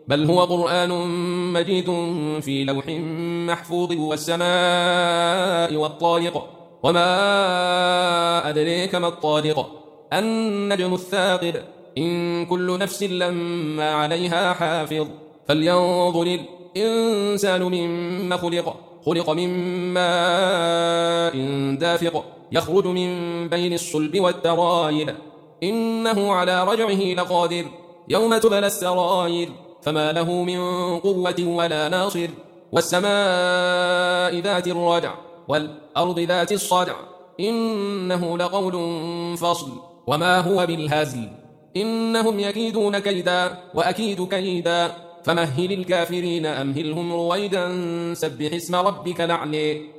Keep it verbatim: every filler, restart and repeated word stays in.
بل هو قرآن مجيد في لوح محفوظ والسماء والطارق وما أدريك ما الطارق النجم الثاقب إن كل نفس لما عليها حافظ فلينظر الإنسان مما خلق خلق من ماء دافق يخرج من بين الصلب والترائب إنه على رجعه لقادر يوم تبلى السرائر فما له من قوة ولا ناصر والسماء ذات الرجع والأرض ذات الصدع إنه لقول فصل وما هو بالهزل إنهم يكيدون كيدا وأكيد كيدا فمهل الكافرين أمهلهم رويدا سبح اسم ربك الأعلى